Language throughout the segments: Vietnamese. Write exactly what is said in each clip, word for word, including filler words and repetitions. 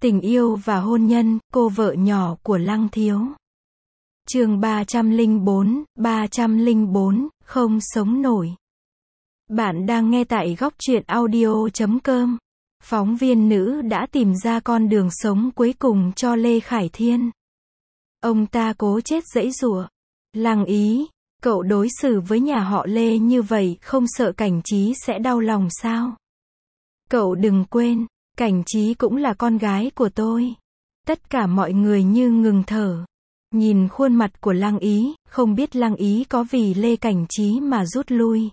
Tình yêu và hôn nhân, cô vợ nhỏ của Lăng Thiếu. Chương ba trăm lẻ bốn, ba trăm lẻ bốn, không sống nổi. Bạn đang nghe tại góc truyện audio chấm com. Phóng viên nữ đã tìm ra con đường sống cuối cùng cho Lê Khải Thiên. Ông ta cố chết giãy giụa. Lăng Ý, cậu đối xử với nhà họ Lê như vậy không sợ Cảnh Trí sẽ đau lòng sao? Cậu đừng quên, Cảnh Trí cũng là con gái của tôi. Tất cả mọi người như ngừng thở. Nhìn khuôn mặt của Lăng Ý, không biết Lăng Ý có vì Lê Cảnh Trí mà rút lui,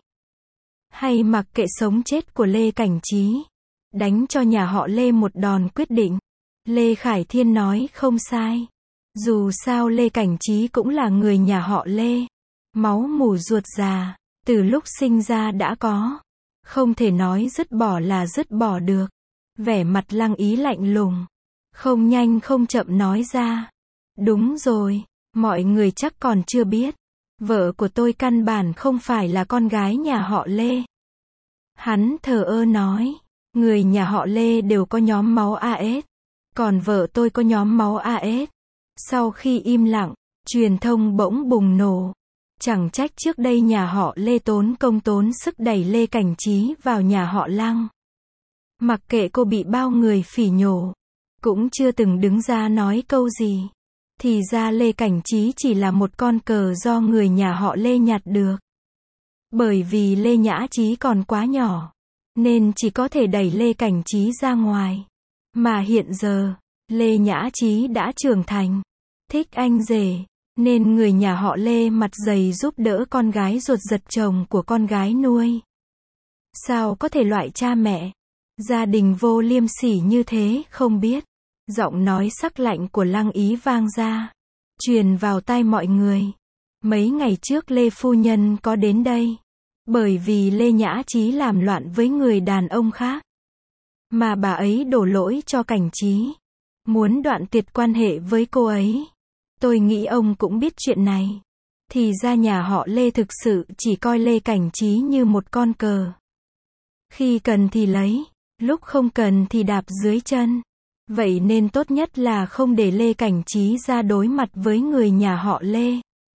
hay mặc kệ sống chết của Lê Cảnh Trí, đánh cho nhà họ Lê một đòn quyết định. Lê Khải Thiên nói không sai. Dù sao Lê Cảnh Trí cũng là người nhà họ Lê. Máu mủ ruột già, từ lúc sinh ra đã có. Không thể nói dứt bỏ là dứt bỏ được. Vẻ mặt Lăng Ý lạnh lùng. Không nhanh không chậm nói ra. Đúng rồi, mọi người chắc còn chưa biết. Vợ của tôi căn bản không phải là con gái nhà họ Lê. Hắn thờ ơ nói. Người nhà họ Lê đều có nhóm máu a ét. Còn vợ tôi có nhóm máu a ét. Sau khi im lặng, truyền thông bỗng bùng nổ. Chẳng trách trước đây nhà họ Lê tốn công tốn sức đẩy Lê Cảnh Trí vào nhà họ Lăng. Mặc kệ cô bị bao người phỉ nhổ, cũng chưa từng đứng ra nói câu gì. Thì ra Lê Cảnh Trí chỉ là một con cờ do người nhà họ Lê nhặt được. Bởi vì Lê Nhã Trí còn quá nhỏ, nên chỉ có thể đẩy Lê Cảnh Trí ra ngoài. Mà hiện giờ, Lê Nhã Trí đã trưởng thành, thích anh rể, nên người nhà họ Lê mặt dày giúp đỡ con gái ruột giật chồng của con gái nuôi. Sao có thể loại cha mẹ, gia đình vô liêm sỉ như thế không biết. Giọng nói sắc lạnh của Lăng Ý vang ra, truyền vào tai mọi người. Mấy ngày trước Lê Phu Nhân có đến đây, bởi vì Lê Nhã Trí làm loạn với người đàn ông khác. Mà bà ấy đổ lỗi cho Cảnh Trí, muốn đoạn tuyệt quan hệ với cô ấy. Tôi nghĩ ông cũng biết chuyện này. Thì ra nhà họ Lê thực sự chỉ coi Lê Cảnh Trí như một con cờ. Khi cần thì lấy, lúc không cần thì đạp dưới chân. Vậy nên tốt nhất là không để Lê Cảnh Trí ra đối mặt với người nhà họ Lê.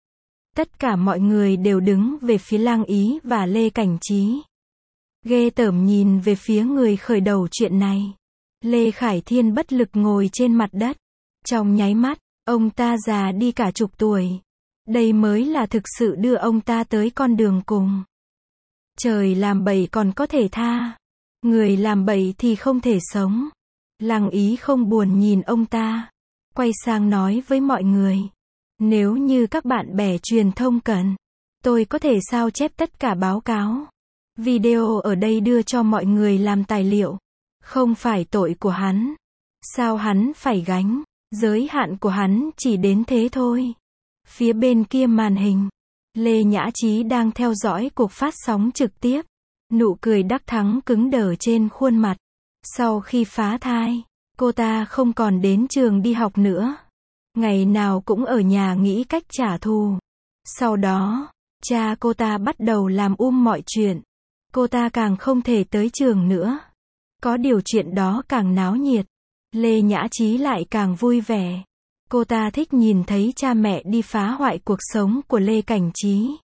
Tất cả mọi người đều đứng về phía Lăng Ý và Lê Cảnh Trí. Ghê tởm nhìn về phía người khởi đầu chuyện này. Lê Khải Thiên bất lực ngồi trên mặt đất. Trong nháy mắt, ông ta già đi cả chục tuổi. Đây mới là thực sự đưa ông ta tới con đường cùng. Trời làm bậy còn có thể tha, người làm bậy thì không thể sống. Lăng Ý không buồn nhìn ông ta, quay sang nói với mọi người. Nếu như các bạn bè truyền thông cần, tôi có thể sao chép tất cả báo cáo, video ở đây đưa cho mọi người làm tài liệu. Không phải tội của hắn, sao hắn phải gánh, giới hạn của hắn chỉ đến thế thôi. Phía bên kia màn hình, Lê Nhã Trí đang theo dõi cuộc phát sóng trực tiếp. Nụ cười đắc thắng cứng đờ trên khuôn mặt. Sau khi phá thai, cô ta không còn đến trường đi học nữa. Ngày nào cũng ở nhà nghĩ cách trả thù. Sau đó, cha cô ta bắt đầu làm um mọi chuyện. Cô ta càng không thể tới trường nữa. Có điều chuyện đó càng náo nhiệt, Lê Nhã Trí lại càng vui vẻ. Cô ta thích nhìn thấy cha mẹ đi phá hoại cuộc sống của Lê Cảnh Trí.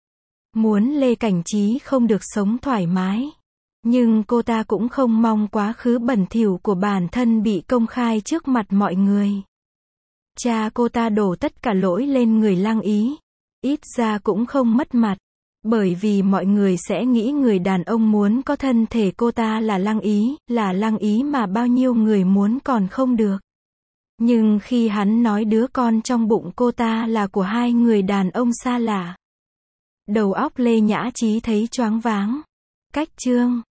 Muốn Lê Cảnh Trí không được sống thoải mái. Nhưng cô ta cũng không mong quá khứ bẩn thỉu của bản thân bị công khai trước mặt mọi người. Cha cô ta đổ tất cả lỗi lên người Lăng Ý. Ít ra cũng không mất mặt. Bởi vì mọi người sẽ nghĩ người đàn ông muốn có thân thể cô ta là Lăng Ý, là Lăng Ý mà bao nhiêu người muốn còn không được. Nhưng khi hắn nói đứa con trong bụng cô ta là của hai người đàn ông xa lạ, đầu óc Lê Nhã Trí thấy choáng váng. Cách chương